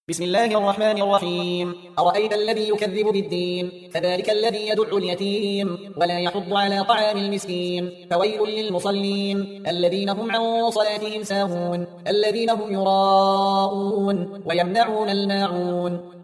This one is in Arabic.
بسم الله الرحمن الرحيم. أرأيت الذي يكذب بالدين فذلك الذي يدع اليتيم ولا يحض على طعام المسكين. فويل للمصلين الذين هم عن صلاتهم ساهون الذين هم يراءون ويمنعون الماعون.